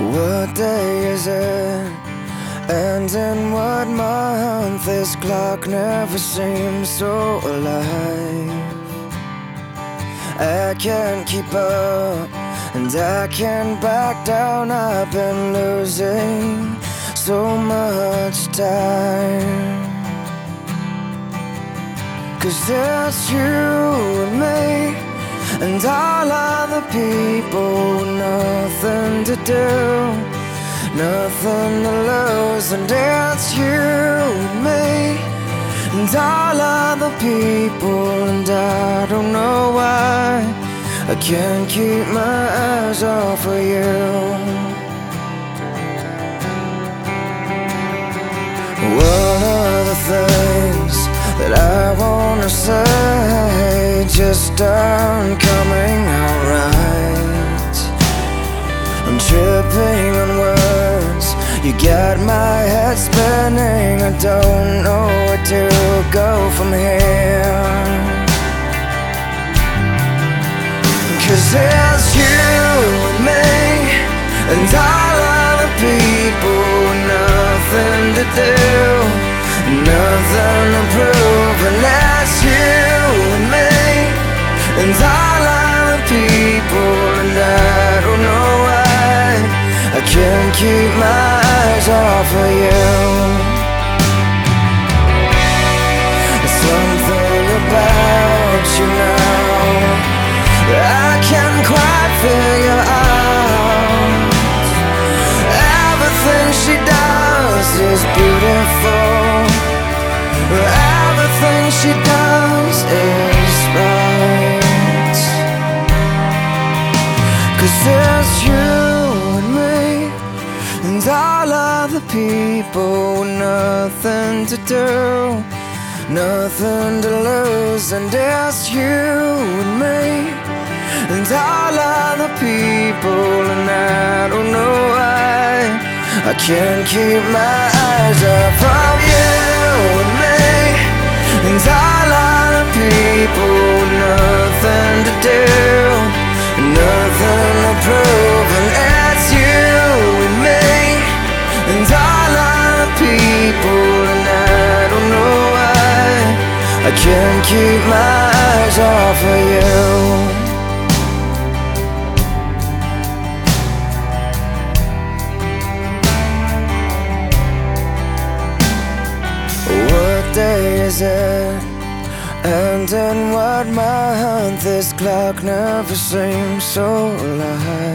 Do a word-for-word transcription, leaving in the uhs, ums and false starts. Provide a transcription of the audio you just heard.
What day is it? And in what month? This clock never seems so alive. I can't keep up, and I can't back down. I've been losing so much time. 'Cause it's you and me, and all other people with nothing to do, nothing to lose. And it's you and me, and all other people. And I don't know why I can't keep my eyes off of you. What are the things that I wanna say just aren't coming out right? I'm tripping on words, you got my head spinning. I don't know where to go from here. 'Cause it's you and me, and all other people with nothing to do, nothing to prove. And that's you and me, and all other people. And I don't know why I can't keep my eyes off of you. There's something about you now that I can't quite figure out. Everything she does is beautiful, everything she does is right. 'Cause it's you and me, and all other people with nothing to do, nothing to lose. And it's you and me, and all other people. And I don't know why I can't keep my eyes off of you and me, and all other people with nothing to do, nothing to prove. And it's you and me, and all other people. And I don't know why I can't keep my eyes off of you. What day is it? And in what month? This clock never seems so alive.